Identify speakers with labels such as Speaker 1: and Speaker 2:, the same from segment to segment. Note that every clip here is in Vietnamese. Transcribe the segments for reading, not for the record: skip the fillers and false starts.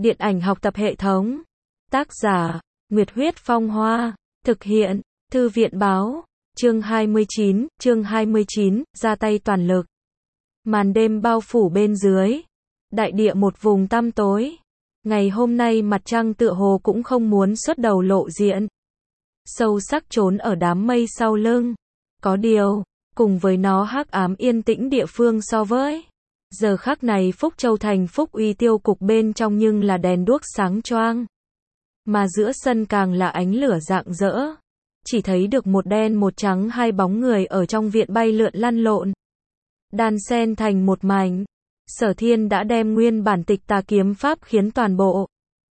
Speaker 1: Điện ảnh học tập hệ thống. Tác giả, Nguyệt Huyết Phong Hoa. Thực hiện, Thư viện Báo. Chương 29, ra tay toàn lực. Màn đêm bao phủ bên dưới. Đại địa một vùng tăm tối. Ngày hôm nay mặt trăng tựa hồ cũng không muốn xuất đầu lộ diện. Sâu sắc trốn ở đám mây sau lưng. Có điều, cùng với nó hắc ám yên tĩnh địa phương so với. Giờ khắc này Phúc Châu thành Phúc Uy tiêu cục bên trong nhưng là đèn đuốc sáng choang. Mà giữa sân càng là ánh lửa rạng rỡ. Chỉ thấy được một đen một trắng hai bóng người ở trong viện bay lượn lăn lộn. Đan xen thành một mảnh. Sở Thiên đã đem nguyên bản Tịch Tà kiếm pháp khiến toàn bộ.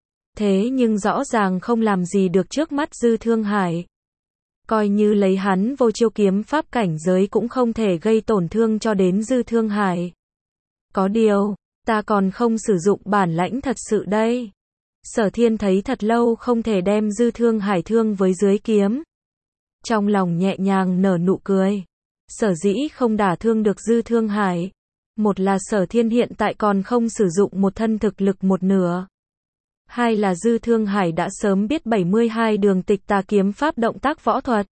Speaker 1: Thế nhưng rõ ràng không làm gì được trước mắt Dư Thương Hải. Coi như lấy hắn vô chiêu kiếm pháp cảnh giới cũng không thể gây tổn thương cho đến Dư Thương Hải. Có điều, ta còn không sử dụng bản lãnh thật sự đây. Sở Thiên thấy thật lâu không thể đem Dư Thương Hải thương với dưới kiếm. Trong lòng nhẹ nhàng nở nụ cười. Sở dĩ không đả thương được Dư Thương Hải. Một là Sở Thiên hiện tại còn không sử dụng một thân thực lực một nửa. Hai là Dư Thương Hải đã sớm biết 72 đường Tịch Tà kiếm pháp động tác võ thuật.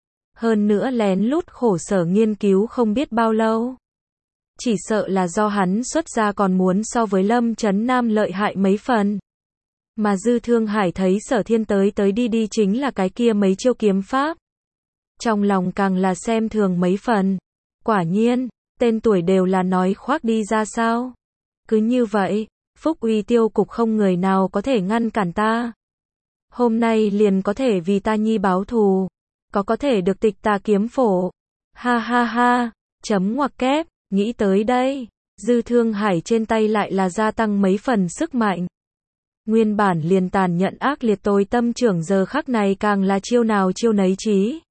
Speaker 1: Hơn nữa lén lút khổ sở nghiên cứu không biết bao lâu. Chỉ sợ là do hắn xuất ra còn muốn so với Lâm Chấn Nam lợi hại mấy phần. Mà Dư Thương Hải thấy Sở Thiên tới đi chính là cái kia mấy chiêu kiếm pháp. Trong lòng càng là xem thường mấy phần. Quả nhiên, tên tuổi đều là nói khoác đi ra sao. Cứ như vậy, Phúc Uy tiêu cục không người nào có thể ngăn cản ta. Hôm nay liền có thể vì ta nhi báo thù. Có thể được Tịch Tà kiếm phổ. Ha ha ha, chấm ngoặc kép, nghĩ tới đây. Dư Thương Hải trên tay lại là gia tăng mấy phần sức mạnh. Nguyên bản liền tàn nhẫn ác liệt tối tâm trưởng giờ khắc này càng là chiêu nào chiêu nấy chí.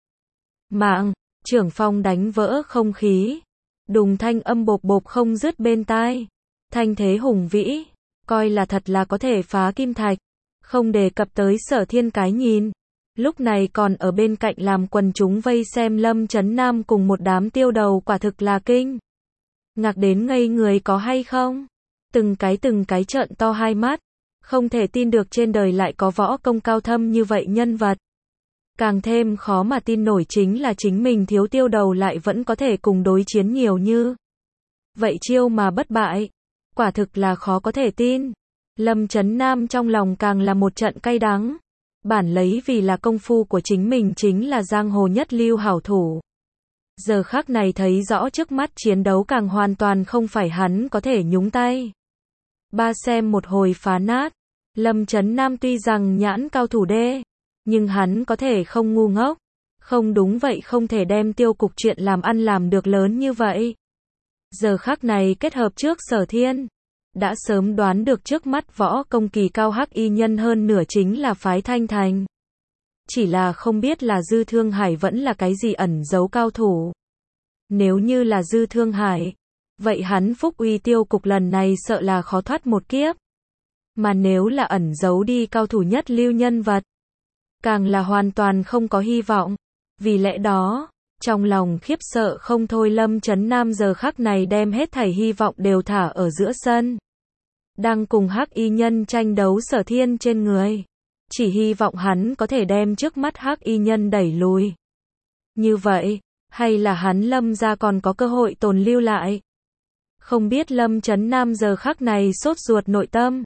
Speaker 1: Mạng, trưởng phong đánh vỡ không khí. Đùng thanh âm bộp bộp không dứt bên tai. Thanh thế hùng vĩ, coi là thật là có thể phá kim thạch. Không đề cập tới Sở Thiên cái nhìn. Lúc này còn ở bên cạnh làm quần chúng vây xem Lâm Chấn Nam cùng một đám tiêu đầu quả thực là kinh. Ngạc đến ngây người có hay không? Từng cái trợn to hai mắt. Không thể tin được trên đời lại có võ công cao thâm như vậy nhân vật. Càng thêm khó mà tin nổi chính là chính mình thiếu tiêu đầu lại vẫn có thể cùng đối chiến nhiều như. Vậy chiêu mà bất bại. Quả thực là khó có thể tin. Lâm Chấn Nam trong lòng càng là một trận cay đắng. Bản lấy vì là công phu của chính mình chính là giang hồ nhất lưu hảo thủ. Giờ khắc này thấy rõ trước mắt chiến đấu càng hoàn toàn không phải hắn có thể nhúng tay. Ba xem một hồi phá nát. Lâm Chấn Nam tuy rằng nhãn cao thủ đê, nhưng hắn có thể không ngu ngốc. Không đúng vậy không thể đem tiêu cục chuyện làm ăn làm được lớn như vậy. Giờ khắc này kết hợp trước Sở Thiên. Đã sớm đoán được trước mắt võ công kỳ cao hắc y nhân hơn nửa chính là phái Thanh Thành. Chỉ là không biết là Dư Thương Hải vẫn là cái gì ẩn giấu cao thủ. Nếu như là Dư Thương Hải, vậy hắn Phúc Uy tiêu cục lần này sợ là khó thoát một kiếp. Mà nếu là ẩn giấu đi cao thủ nhất lưu nhân vật, càng là hoàn toàn không có hy vọng. Vì lẽ đó, trong lòng khiếp sợ không thôi Lâm Chấn Nam giờ khắc này đem hết thảy hy vọng đều thả ở giữa sân. Đang cùng hắc y nhân tranh đấu Sở Thiên trên người. Chỉ hy vọng hắn có thể đem trước mắt hắc y nhân đẩy lùi. Như vậy, hay là hắn Lâm gia còn có cơ hội tồn lưu lại. Không biết Lâm Chấn Nam giờ khắc này sốt ruột nội tâm.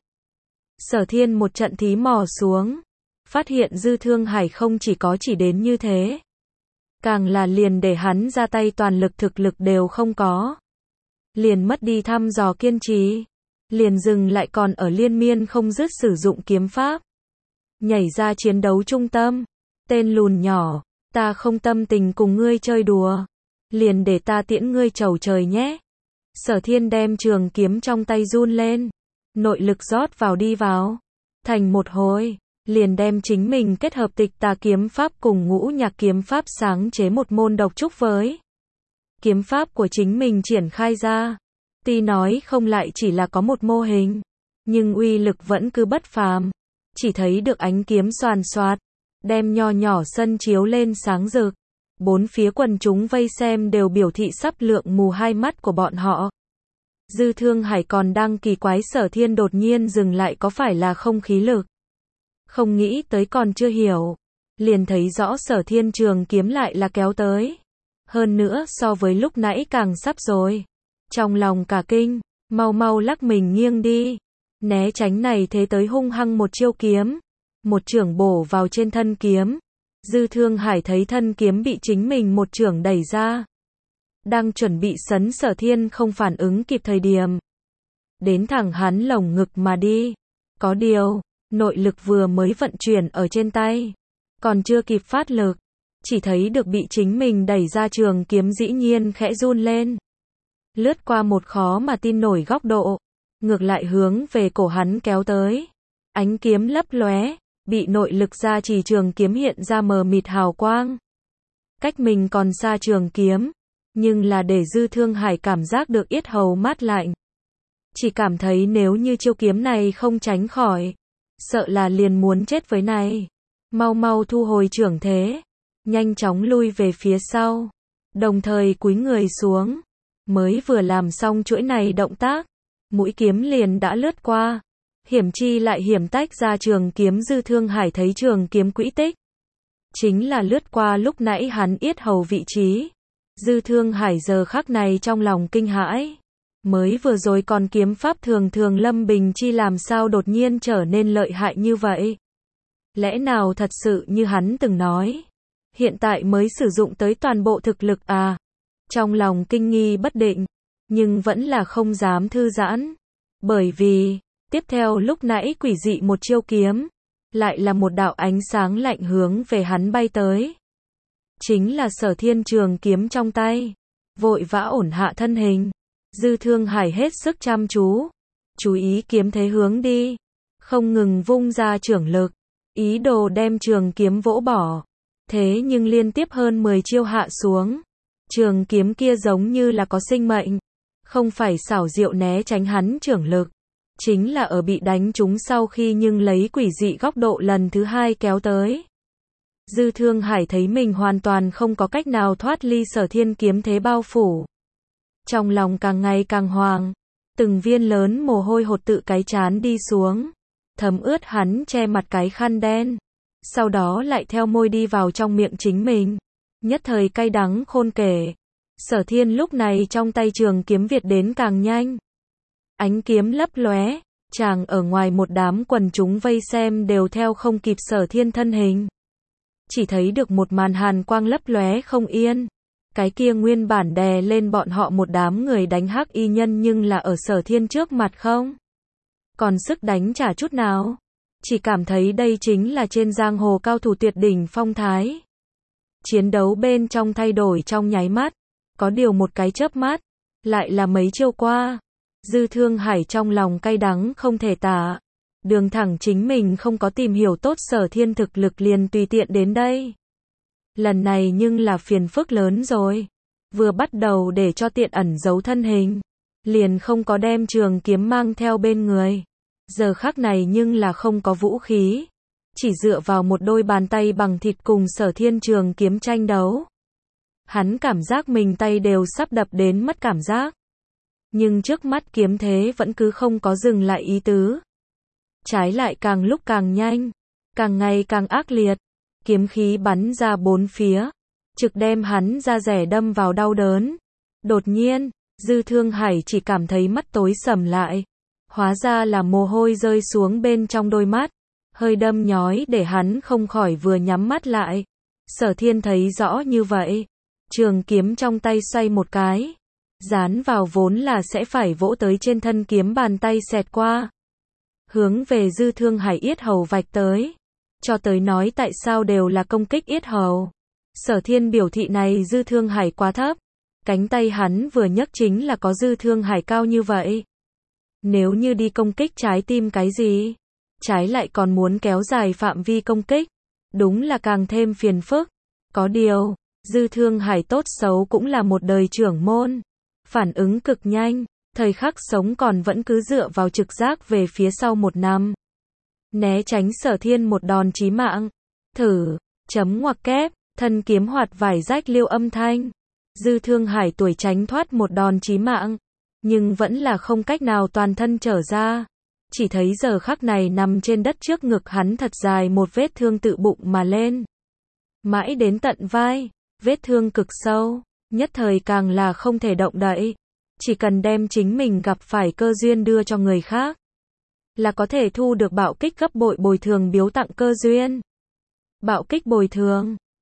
Speaker 1: Sở Thiên một trận thí mò xuống. Phát hiện Dư Thương Hải không chỉ đến như thế. Càng là liền để hắn ra tay toàn lực thực lực đều không có. Liền mất đi thăm dò kiên trì. Liền dừng lại còn ở liên miên không dứt sử dụng kiếm pháp. Nhảy ra chiến đấu trung tâm. Tên lùn nhỏ, ta không tâm tình cùng ngươi chơi đùa. Liền để ta tiễn ngươi chầu trời nhé. Sở Thiên đem trường kiếm trong tay run lên. Nội lực rót vào đi vào. Thành một hồi. Liền đem chính mình kết hợp Tịch Tà kiếm pháp cùng Ngũ Nhạc kiếm pháp sáng chế một môn độc trúc với. Kiếm pháp của chính mình triển khai ra. Tuy nói không lại chỉ là có một mô hình. Nhưng uy lực vẫn cứ bất phàm. Chỉ thấy được ánh kiếm xoàn xoạt. Đem nho nhỏ sân chiếu lên sáng rực. Bốn phía quần chúng vây xem đều biểu thị sắp lượng mù hai mắt của bọn họ. Dư Thương Hải còn đang kỳ quái Sở Thiên đột nhiên dừng lại có phải là không khí lực. Không nghĩ tới còn chưa hiểu. Liền thấy rõ Sở Thiên trường kiếm lại là kéo tới. Hơn nữa so với lúc nãy càng sắp rồi. Trong lòng cả kinh, mau mau lắc mình nghiêng đi. Né tránh này thế tới hung hăng một chiêu kiếm. Một chưởng bổ vào trên thân kiếm. Dư Thương Hải thấy thân kiếm bị chính mình một chưởng đẩy ra. Đang chuẩn bị sấn Sở Thiên không phản ứng kịp thời điểm. Đến thẳng hắn lồng ngực mà đi. Có điều, nội lực vừa mới vận chuyển ở trên tay. Còn chưa kịp phát lực. Chỉ thấy được bị chính mình đẩy ra trường kiếm dĩ nhiên khẽ run lên. Lướt qua một khó mà tin nổi góc độ. Ngược lại hướng về cổ hắn kéo tới. Ánh kiếm lấp lóe. Bị nội lực ra chỉ trường kiếm hiện ra mờ mịt hào quang. Cách mình còn xa trường kiếm. Nhưng là để Dư Thương Hải cảm giác được yết hầu mát lạnh. Chỉ cảm thấy nếu như chiêu kiếm này không tránh khỏi. Sợ là liền muốn chết với này. Mau mau thu hồi chưởng thế. Nhanh chóng lui về phía sau. Đồng thời cúi người xuống. Mới vừa làm xong chuỗi này động tác. Mũi kiếm liền đã lướt qua. Hiểm chi lại hiểm tách ra trường kiếm. Dư Thương Hải thấy trường kiếm quỹ tích. Chính là lướt qua lúc nãy hắn yết hầu vị trí. Dư Thương Hải giờ khắc này trong lòng kinh hãi. Mới vừa rồi còn kiếm pháp thường thường Lâm Bình Chi làm sao đột nhiên trở nên lợi hại như vậy. Lẽ nào thật sự như hắn từng nói. Hiện tại mới sử dụng tới toàn bộ thực lực à. Trong lòng kinh nghi bất định. Nhưng vẫn là không dám thư giãn. Bởi vì, tiếp theo lúc nãy quỷ dị một chiêu kiếm. Lại là một đạo ánh sáng lạnh hướng về hắn bay tới. Chính là Sở Thiên trường kiếm trong tay. Vội vã ổn hạ thân hình. Dư Thương Hải hết sức chăm chú. Chú ý kiếm thế hướng đi. Không ngừng vung ra chưởng lực. Ý đồ đem trường kiếm vỗ bỏ. Thế nhưng liên tiếp hơn 10 chiêu hạ xuống. Trường kiếm kia giống như là có sinh mệnh. Không phải xảo diệu né tránh hắn chưởng lực. Chính là ở bị đánh trúng sau khi nhưng lấy quỷ dị góc độ lần thứ hai kéo tới. Dư Thương Hải thấy mình hoàn toàn không có cách nào thoát ly Sở Thiên kiếm thế bao phủ. Trong lòng càng ngày càng hoàng. Từng viên lớn mồ hôi hột tự cái trán đi xuống. Thấm ướt hắn che mặt cái khăn đen. Sau đó lại theo môi đi vào trong miệng chính mình. Nhất thời cay đắng khôn kể. Sở Thiên lúc này trong tay trường kiếm Việt đến càng nhanh. Ánh kiếm lấp lóe. Chàng ở ngoài một đám quần chúng vây xem đều theo không kịp Sở Thiên thân hình. Chỉ thấy được một màn hàn quang lấp lóe không yên. Cái kia nguyên bản đè lên bọn họ một đám người đánh hắc y nhân nhưng là ở Sở Thiên trước mặt không. Còn sức đánh trả chút nào. Chỉ cảm thấy đây chính là trên giang hồ cao thủ tuyệt đỉnh phong thái. Chiến đấu bên trong thay đổi trong nháy mắt. Có điều một cái chớp mắt. Lại là mấy chiêu qua. Dư Thương Hải trong lòng cay đắng không thể tả. Đường thẳng chính mình không có tìm hiểu tốt Sở Thiên thực lực liền tùy tiện đến đây. Lần này nhưng là phiền phức lớn rồi. Vừa bắt đầu để cho tiện ẩn giấu thân hình. Liền không có đem trường kiếm mang theo bên người. Giờ khắc này nhưng là không có vũ khí. Chỉ dựa vào một đôi bàn tay bằng thịt cùng Sở Thiên trường kiếm tranh đấu. Hắn cảm giác mình tay đều sắp đập đến mất cảm giác. Nhưng trước mắt kiếm thế vẫn cứ không có dừng lại ý tứ. Trái lại càng lúc càng nhanh. Càng ngày càng ác liệt. Kiếm khí bắn ra bốn phía. Trực đem hắn da rẻ đâm vào đau đớn. Đột nhiên, Dư Thương Hải chỉ cảm thấy mắt tối sầm lại. Hóa ra là mồ hôi rơi xuống bên trong đôi mắt. Hơi đâm nhói để hắn không khỏi vừa nhắm mắt lại. Sở Thiên thấy rõ như vậy. Trường kiếm trong tay xoay một cái. Dán vào vốn là sẽ phải vỗ tới trên thân kiếm bàn tay xẹt qua. Hướng về Dư Thương Hải yết hầu vạch tới. Cho tới nói tại sao đều là công kích yết hầu. Sở Thiên biểu thị này Dư Thương Hải quá thấp. Cánh tay hắn vừa nhấc chính là có Dư Thương Hải cao như vậy. Nếu như đi công kích trái tim cái gì? Trái lại còn muốn kéo dài phạm vi công kích. Đúng là càng thêm phiền phức. Có điều, Dư Thương Hải tốt xấu cũng là một đời trưởng môn. Phản ứng cực nhanh. Thời khắc sống còn vẫn cứ dựa vào trực giác về phía sau một năm. Né tránh Sở Thiên một đòn chí mạng. Thử, chấm ngoặc kép, thân kiếm hoạt vải rách liêu âm thanh. Dư Thương Hải tuổi tránh thoát một đòn chí mạng. Nhưng vẫn là không cách nào toàn thân trở ra. Chỉ thấy giờ khắc này nằm trên đất trước ngực hắn thật dài một vết thương tự bụng mà lên. Mãi đến tận vai, vết thương cực sâu, nhất thời càng là không thể động đậy. Chỉ cần đem chính mình gặp phải cơ duyên đưa cho người khác, là có thể thu được bạo kích gấp bội bồi thường biếu tặng cơ duyên. Bạo kích bồi thường,